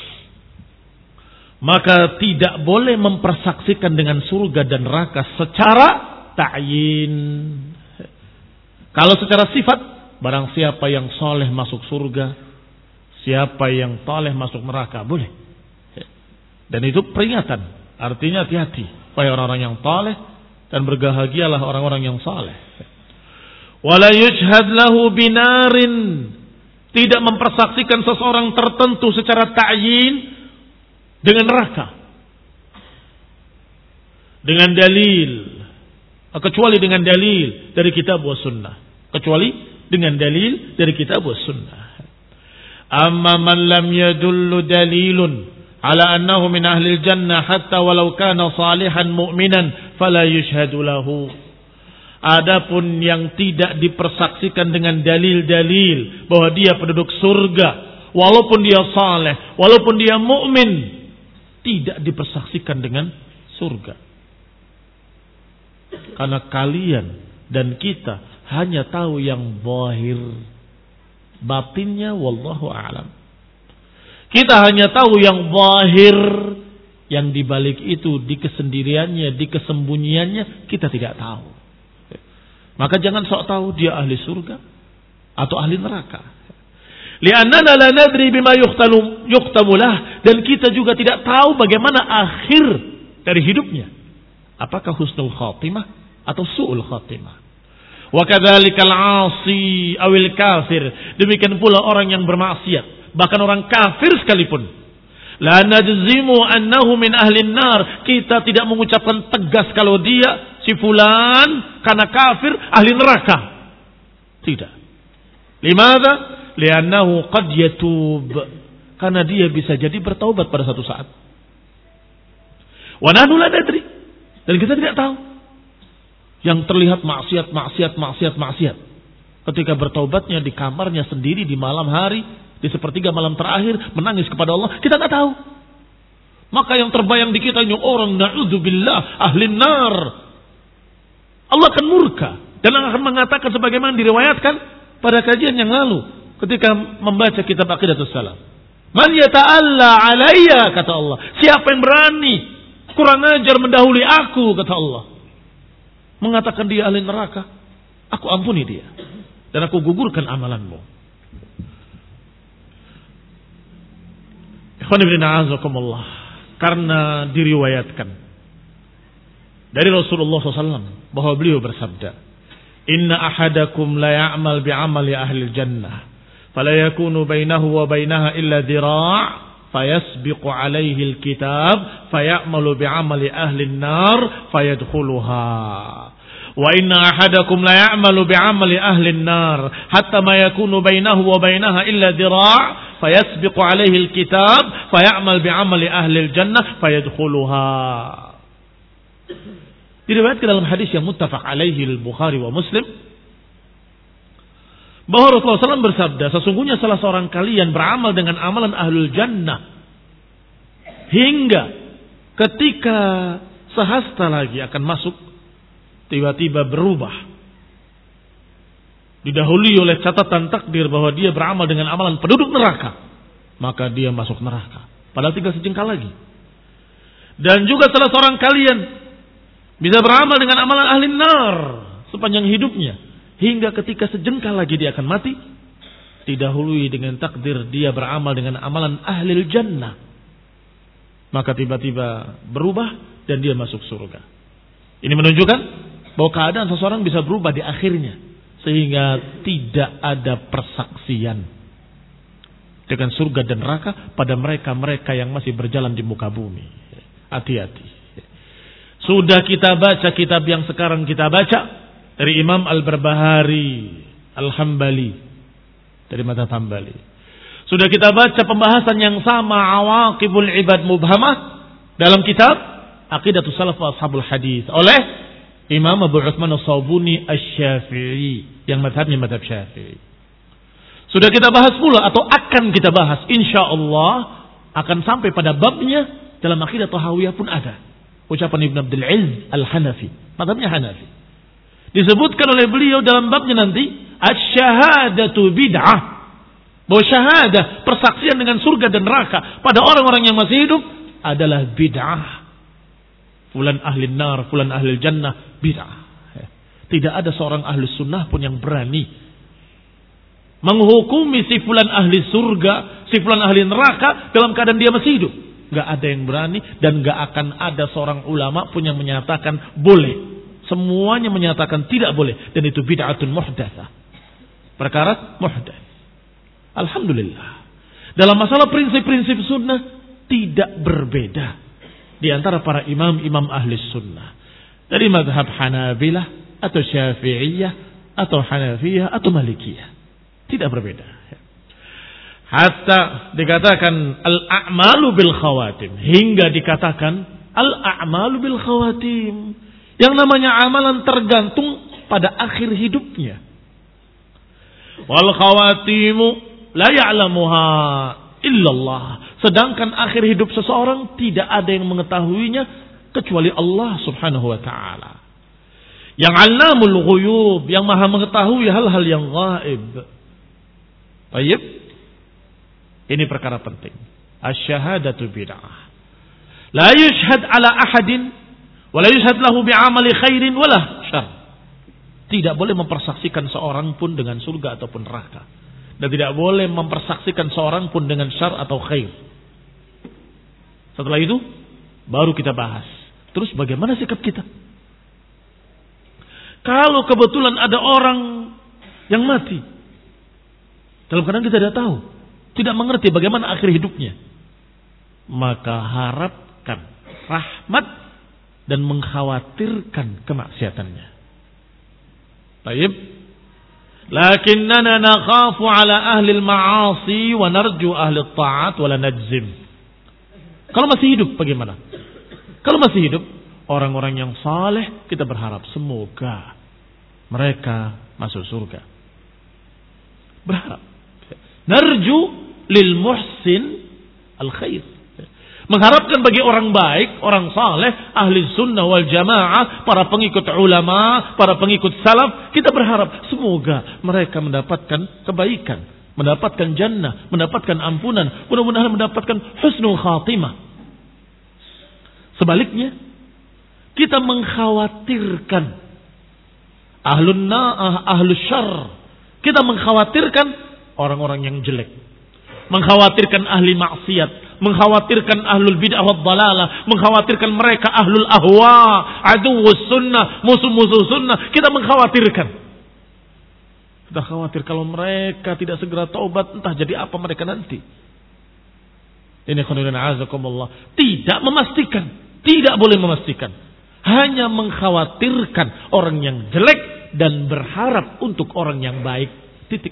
Speaker 1: Maka tidak boleh mempersaksikan dengan surga dan neraka secara ta'yin. Kalau secara sifat, barang siapa yang soleh masuk surga, siapa yang saleh masuk neraka, boleh. Dan itu peringatan, artinya hati-hati. Wahai orang-orang yang saleh, dan berbahagialah orang-orang yang saleh. Wala yujhad lahu binarin, tidak mempersaksikan seseorang tertentu secara ta'yin dengan neraka, dengan dalil, kecuali dengan dalil dari kitab wa sunnah, kecuali dengan dalil dari kitab wa sunnah. Amma man lam yadullu dalilun ala annahu min ahli jannah hatta walau kana salihan mu'minan fala yushhadu lahu. Adapun yang tidak dipersaksikan dengan dalil-dalil bahwa dia penduduk surga, walaupun dia saleh, walaupun dia mukmin, tidak dipersaksikan dengan surga. Karena kalian dan kita hanya tahu yang zahir, batinnya wallahu a'lam. Kita hanya tahu yang zahir, yang dibalik itu di kesendiriannya, di kesembunyiannya kita tidak tahu. Maka jangan sok tahu dia ahli surga atau ahli neraka. Li'annana la nadri bima yuqtalu yuqtamu lah, dan kita juga tidak tahu bagaimana akhir dari hidupnya. Apakah husnul khatimah atau su'ul khatimah? Wa kadzalikal 'asi awil kafir, demikian pula orang yang bermaksiat, bahkan orang kafir sekalipun. La najzimu annahu min ahli nar, kita tidak mengucapkan tegas kalau dia si fulan karena kafir ahli neraka. Tidak. Limadza? Li'annahu qad yatub, karena dia bisa jadi bertaubat pada satu saat. Wa nahnu la nadri, dan kita tidak tahu. Yang terlihat maksiat, maksiat, maksiat, maksiat, ketika bertaubatnya di kamarnya sendiri di malam hari, di sepertiga malam terakhir menangis kepada Allah, kita tidak tahu. Maka yang terbayang di kita ini orang na'udzubillah ahli nar. Allah akan murka dan akan mengatakan sebagaimana diriwayatkan pada kajian yang lalu ketika membaca kitab Aqidatus Salam. Man yata'alla alayya, kata Allah. Siapa yang berani kurang ajar mendahului aku, kata Allah, mengatakan dia ahli neraka, aku ampuni dia dan aku gugurkan amalanmu. Ikhwan ibn a'azakumullah, karena diriwayatkan dari Rasulullah shallallahu alaihi wasallam bahwa beliau bersabda, Inna ahadakum la ya'mal bi'amali ahli jannah fala yakunu bainahu wa bainaha illa dhira' fayasbiqu alaihi alkitab fayamalu bi'amali ahli an-nar fayadkhuluha wa inna ahadakum la ya'malu bi'amali ahli an-nar hatta ma yakunu bainahu wa bainaha illa dhira' fayasbiqu alaihi alkitab fayamal bi'amali ahli al-jannah fayadkhuluha. Diriwayatkan dalam hadis yang muttafaq alaihi al-Bukhari wa Muslim bahwa Rasulullah shallallahu alaihi wasallam bersabda, sesungguhnya salah seorang kalian beramal dengan amalan ahlul jannah hingga ketika sehasta lagi akan masuk, tiba-tiba berubah, didahului oleh catatan takdir bahwa dia beramal dengan amalan penduduk neraka, maka dia masuk neraka padahal tinggal sejengkal lagi. Dan juga salah seorang kalian bisa beramal dengan amalan ahli nar sepanjang hidupnya hingga ketika sejengkal lagi dia akan mati, didahului dengan takdir dia beramal dengan amalan ahli jannah, maka tiba-tiba berubah dan dia masuk surga. Ini menunjukkan bahwa keadaan seseorang bisa berubah di akhirnya sehingga tidak ada persaksian dengan surga dan neraka pada mereka-mereka yang masih berjalan di muka bumi. Hati-hati. Sudah kita baca kitab yang sekarang kita baca dari Imam Al-Barbahari Al-Hambali, dari mazhab Hambali. Sudah kita baca pembahasan yang sama Awaqibul Ibad Mubhamah dalam kitab Aqidatus Salaf wa Ashabul Hadis oleh Imam Abu Utsman As-Sabuni Asy-Syafi'i yang mazhabnya mazhab Syafi'i. Sudah kita bahas pula atau akan kita bahas insyaallah, akan sampai pada babnya dalam Aqidah Tahawiyah pun ada ucapan Ibn Abdul Izz Al-Hanafi, mazhabnya Hanafi. Disebutkan oleh beliau dalam babnya nanti asy-syahadatu bid'ah. Bahwa syahadah, persaksian dengan surga dan neraka pada orang-orang yang masih hidup adalah bid'ah. Fulan ahli nar, fulan ahli jannah, bid'ah. Tidak ada seorang ahli sunnah pun yang berani menghukumi si fulan ahli surga, si fulan ahli neraka dalam keadaan dia masih hidup. Gak ada yang berani dan gak akan ada seorang ulama pun yang menyatakan boleh. Semuanya menyatakan tidak boleh. Dan itu bid'atun muhdatsah. Perkara muhdats. Alhamdulillah. Dalam masalah prinsip-prinsip sunnah tidak berbeda di antara para imam-imam ahli sunnah. Dari mazhab Hanabilah atau Syafi'iyah atau Hanafiyah atau Malikiyah. Tidak berbeda. Hatta dikatakan al-a'malu bil khawatim. Hingga dikatakan al-a'malu bil khawatim. Yang namanya amalan tergantung pada akhir hidupnya. Wal khawatimu la ya'lamuha illallah. Sedangkan akhir hidup seseorang tidak ada yang mengetahuinya kecuali Allah Subhanahu wa taala. Yang Allamul Ghuyub, yang Maha mengetahui hal-hal yang gaib. Baik. Ini perkara penting. Asy-syahadatu bid'ah. La yushhad ala ahadin wa la yushhad lahu bi'amali khairin wala syarr. Tidak boleh mempersaksikan seorang pun dengan surga ataupun neraka. Dan tidak boleh mempersaksikan seorang pun dengan syar atau khair. Setelah itu baru kita bahas. Terus bagaimana sikap kita? Kalau kebetulan ada orang yang mati dalam keadaan kita tidak tahu, tidak mengerti bagaimana akhir hidupnya, maka harapkan rahmat dan mengkhawatirkan kemaksiatannya. Baik. Lakinnana nakhafu ala ahli al-ma'asi wa narju ahli at-ta'at wa la najzim. Kalau masih hidup bagaimana? Kalau masih hidup orang-orang yang saleh kita berharap semoga mereka masuk surga. Berharap. Narju lil muhsin al-khair. Mengharapkan bagi orang baik, orang saleh, ahli sunnah wal jamaah, para pengikut ulama, para pengikut salaf, kita berharap semoga mereka mendapatkan kebaikan, mendapatkan jannah, mendapatkan ampunan, mudah-mudahan mendapatkan husnul khatimah. Sebaliknya, kita mengkhawatirkan ahlun na'ah, ahlus syarr. Kita mengkhawatirkan orang-orang yang jelek, mengkhawatirkan ahli maksiat, mengkhawatirkan ahlul bid'ah wad dalalah, mengkhawatirkan mereka ahlul ahwa, aduwwus sunnah, musuh-musuh sunnah. Kita mengkhawatirkan. Kita khawatir kalau mereka tidak segera taubat, entah jadi apa mereka nanti. Ini khairan azakumullah. Tidak memastikan, tidak boleh memastikan. Hanya mengkhawatirkan orang yang jelek dan berharap untuk orang yang baik. Titik.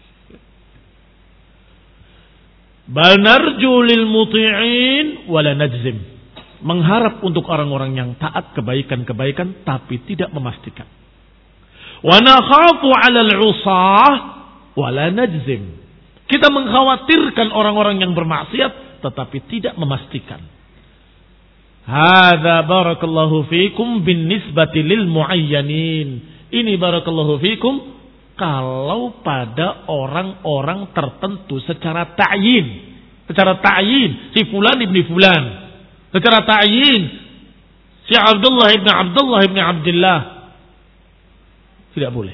Speaker 1: Bal narju lil muti'in wala najzim. Mengharap untuk orang-orang yang taat kebaikan-kebaikan tapi tidak memastikan. Wa nakhafu 'alal 'usah wala najzim. Kita mengkhawatirkan orang-orang yang bermaksiat tetapi tidak memastikan. Hadza barakallahu fikum bin nisbati lil muayyanin. Ini barakallahu fikum kalau pada orang-orang tertentu secara ta'yin. Secara ta'yin. Si fulan ibni fulan. Secara ta'yin. Si Abdullah ibni Abdullah ibni Abdullah. Tidak boleh.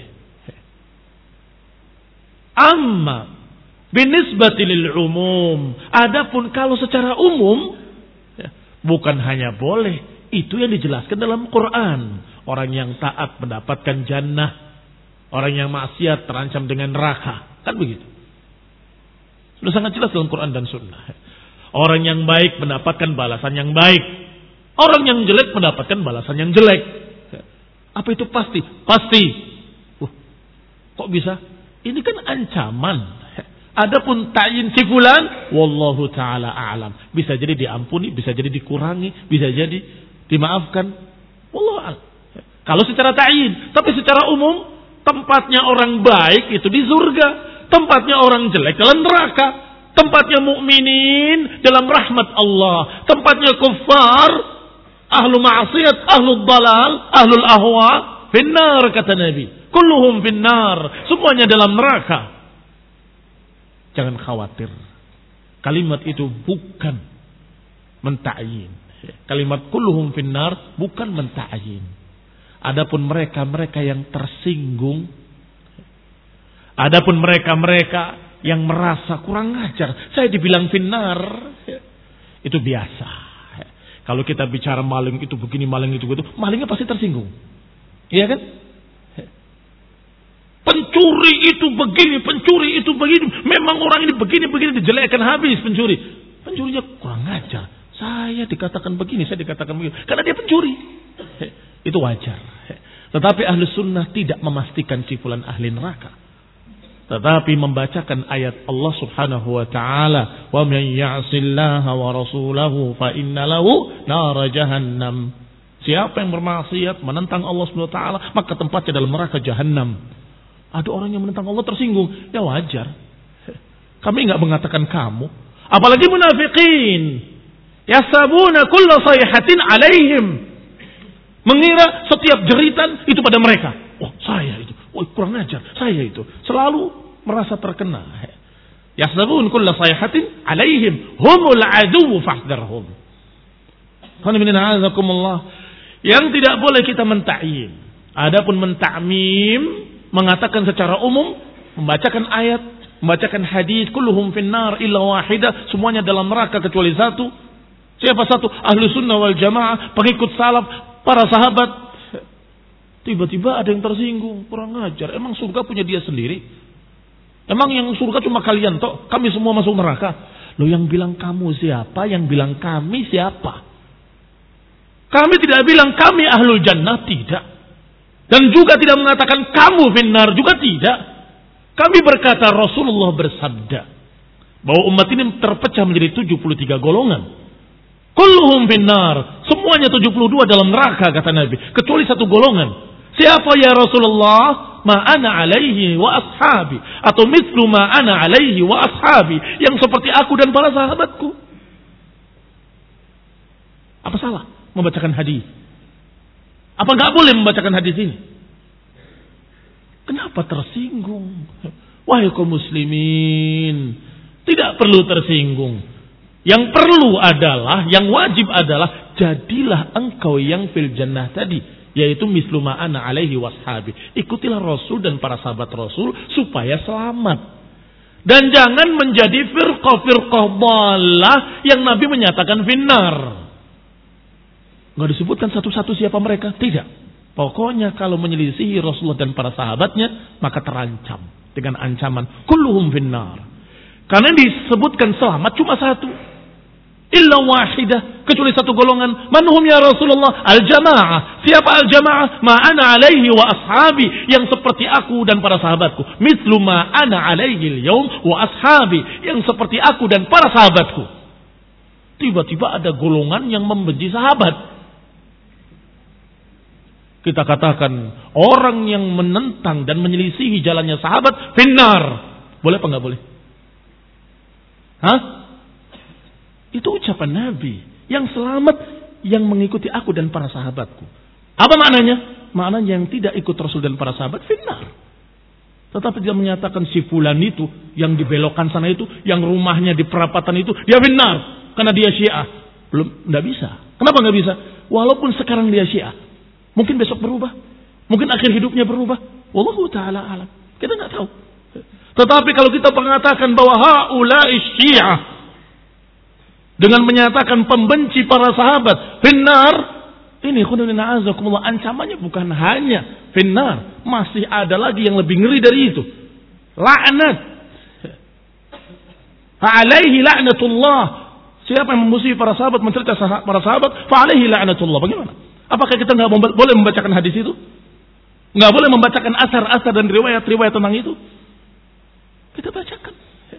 Speaker 1: Amma binisbati lil umum. Adapun kalau secara umum. Bukan hanya boleh. Itu yang dijelaskan dalam Quran. Orang yang taat mendapatkan jannah. Orang yang maksiat terancam dengan neraka. Kan begitu. Sudah sangat jelas dalam Quran dan Sunnah. Orang yang baik mendapatkan balasan yang baik. Orang yang jelek mendapatkan balasan yang jelek. Apa itu pasti? Pasti. Uh, kok bisa? Ini kan ancaman. Adapun ta'yin si fulan, wallahu ta'ala a'lam. Bisa jadi diampuni, bisa jadi dikurangi, bisa jadi dimaafkan. Wallahu a'lam. Kalau secara ta'yin. Tapi secara umum, tempatnya orang baik itu di surga, tempatnya orang jelek dalam neraka, tempatnya mukminin dalam rahmat Allah, tempatnya kuffar, ahlu maksiat, ahlu dalal, ahlul ahwa, finnar kata Nabi. kulluhum finnar, semuanya dalam neraka. Jangan khawatir. Kalimat itu bukan menta'yin. Kalimat kulluhum finnar bukan menta'yin. Adapun mereka-mereka yang tersinggung, adapun mereka-mereka yang merasa kurang ajar, saya dibilang finnar, itu biasa. Kalau kita bicara maling itu begini, maling itu begitu, malingnya pasti tersinggung. Iya kan? Pencuri itu begini, pencuri itu begini. Memang orang ini begini-begini, dijelekkan habis pencuri. Pencurinya kurang ajar. Saya dikatakan begini, saya dikatakan begini. Karena dia pencuri. Itu wajar. Tetapi ahli sunnah tidak memastikan si fulan ahli neraka. Tetapi membacakan ayat Allah subhanahu wa ta'ala. Wa man ya'sillaha wa rasulahu fa inna lahu nara jahannam. Siapa yang bermaksiat, menentang Allah subhanahu wa ta'ala, maka tempatnya dalam neraka jahannam. Ada orang yang menentang Allah tersinggung. Ya wajar. Kami enggak mengatakan kamu. Apalagi munafikin. Yasabuna kulla sayhatin alaihim. Mengira setiap jeritan itu pada mereka. Oh saya itu. Oh kurang ajar. Saya itu. Selalu merasa terkena. Yasabun kulla sayhatin alaihim. Humul aduwu fahdarhum. Yang tidak boleh kita menta'yin. Adapun menta'mim, mengatakan secara umum, membacakan ayat, membacakan hadis, kulluhum finnar illa wahidah, semuanya dalam neraka kecuali satu. Siapa satu? Ahlu sunnah wal jamaah, pengikut salaf, para sahabat. Tiba-tiba ada yang tersinggung, kurang ajar. Emang surga punya dia sendiri? Emang yang surga cuma kalian toh? Kami semua masuk neraka. Loh yang bilang kamu siapa? Yang bilang kami siapa? Kami tidak bilang kami ahlul jannah, tidak. Dan juga tidak mengatakan kamu finnar, juga tidak. Kami berkata Rasulullah bersabda bahwa umat ini terpecah menjadi tujuh puluh tiga golongan. Kulluhum finnar, semuanya tujuh puluh dua dalam neraka kata Nabi, kecuali satu golongan. Siapa ya Rasulullah? Ma ana alaihi wa ashabi, atau mithlu ma ana alaihi wa ashabi, yang seperti aku dan para sahabatku. Apa salah membacakan hadis? Apa enggak boleh membacakan hadis ini? Kenapa tersinggung? Wahai kaum muslimin, tidak perlu tersinggung. Yang perlu adalah, yang wajib adalah, jadilah engkau yang fil jannah tadi, yaitu mislu ma ana alaihi washabi. Ikutilah Rasul dan para sahabat Rasul supaya selamat. Dan jangan menjadi firqah-firqah dhalah yang Nabi menyatakan finnar. Enggak disebutkan satu-satu siapa mereka, tidak. Pokoknya kalau menyelisihi Rasulullah dan para sahabatnya, maka terancam dengan ancaman kulluhum finnar. Karena disebutkan selamat cuma satu. Illa wahidah, kecuali satu golongan. Manhum ya Rasulullah? Al-jamaah. Siapa al-jamaah? Ma ana alaihi wa ashabi, yang seperti aku dan para sahabatku. Mithlu ma ana alaihi al-yawm wa ashabi, yang seperti aku dan para sahabatku. Tiba-tiba ada golongan yang membenci sahabat. Kita katakan orang yang menentang dan menyelisihi jalannya sahabat finnar. Boleh apa enggak boleh? Hah? Itu ucapan Nabi. Yang selamat yang mengikuti aku dan para sahabatku. Apa maknanya? Maknanya yang tidak ikut Rasul dan para sahabat finnar. Tetapi dia menyatakan si fulan itu yang dibelokkan sana itu, yang rumahnya di perapatan itu, dia finnar karena dia Syiah. Belum, enggak bisa. Kenapa enggak bisa? Walaupun sekarang dia Syiah, mungkin besok berubah. Mungkin akhir hidupnya berubah. Wallahu ta'ala alam. Kita nggak tahu. Tetapi kalau kita mengatakan bahwa haula'i syiah, dengan menyatakan pembenci para sahabat finnar, ini khununina azakumullah, ancamannya bukan hanya finnar. Masih ada lagi yang lebih ngeri dari itu. Laknat. Fa'alaihi la'natullah. Siapa yang memusuhi para sahabat, mencerca para sahabat, fa'alaihi la'natullah. Bagaimana? Apakah kita nggak boleh membacakan hadis itu? Nggak boleh membacakan asar-asar dan riwayat-riwayat tentang itu? Kita bacakan.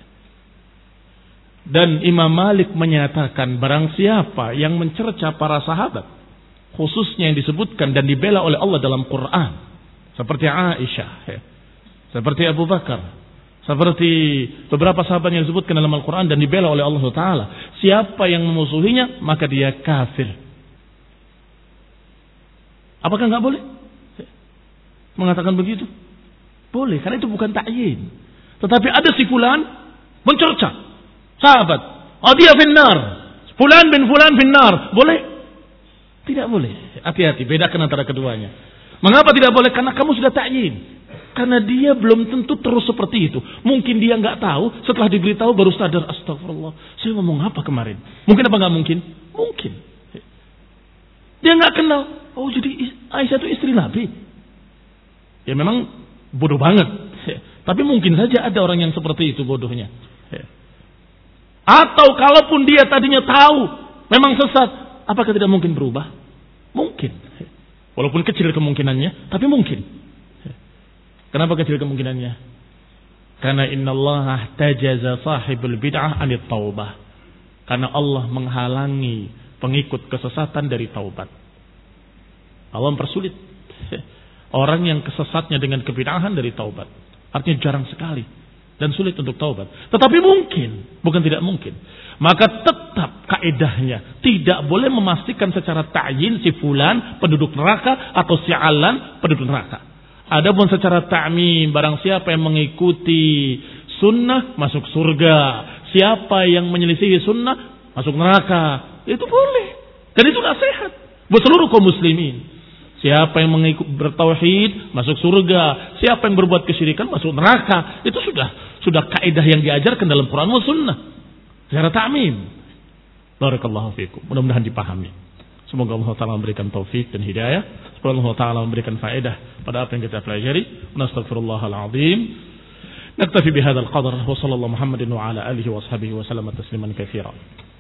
Speaker 1: Dan Imam Malik menyatakan barang siapa yang mencerca para sahabat, khususnya yang disebutkan dan dibela oleh Allah dalam Quran, seperti Aisyah, seperti Abu Bakar, seperti beberapa sahabat yang disebutkan dalam Al-Quran dan dibela oleh Allah Taala, siapa yang memusuhinya maka dia kafir. Apakah nggak boleh mengatakan begitu? Boleh, karena itu bukan ta'yin. Tetapi ada si fulan mencerca sahabat, oh dia finnar, fulan bin fulan finnar, boleh? Tidak boleh. Hati-hati, bedakan antara keduanya. Mengapa tidak boleh? Karena kamu sudah ta'yin. Karena dia belum tentu terus seperti itu. Mungkin dia nggak tahu, setelah diberitahu baru sadar, astagfirullah, saya ngomong apa kemarin? Mungkin apa nggak mungkin? Mungkin. Dia nggak kenal. Oh, jadi Aisyah itu istri Nabi. Ya memang bodoh banget. Tapi mungkin saja ada orang yang seperti itu bodohnya. Atau kalaupun dia tadinya tahu memang sesat, apakah tidak mungkin berubah? Mungkin. Walaupun kecil kemungkinannya, tapi mungkin. Kenapa kecil kemungkinannya? Karena innallaha ihtajaza sahibul bid'ah anit taubah. Karena Allah menghalangi pengikut kesesatan dari taubat. Allah mempersulit orang yang kesesatnya dengan kebid'ahan dari taubat. Artinya jarang sekali dan sulit untuk taubat. Tetapi mungkin, bukan tidak mungkin. Maka tetap kaedahnya tidak boleh memastikan secara ta'yin si fulan penduduk neraka atau si alan penduduk neraka. Adapun secara ta'mim, barang siapa yang mengikuti sunnah masuk surga, siapa yang menyelisihi sunnah masuk neraka, itu boleh. Dan itu nasihat buat seluruh kaum muslimin. Siapa yang mengikut bertauhid masuk surga, siapa yang berbuat kesyirikan masuk neraka. Itu sudah sudah kaidah yang diajarkan dalam Quran dan Sunnah secara ta'mim. Barakallahu fiikum. Mudah-mudahan dipahami. Semoga Allah Ta'ala memberikan taufik dan hidayah. Semoga Allah Ta'ala memberikan faedah pada apa yang kita pelajari. Nastaghfirullahal azim. Naktafi bihadzal qadar wa sallallahu Muhammadin wa ala alihi wa sahbihi wa sallam tasliman katsiran.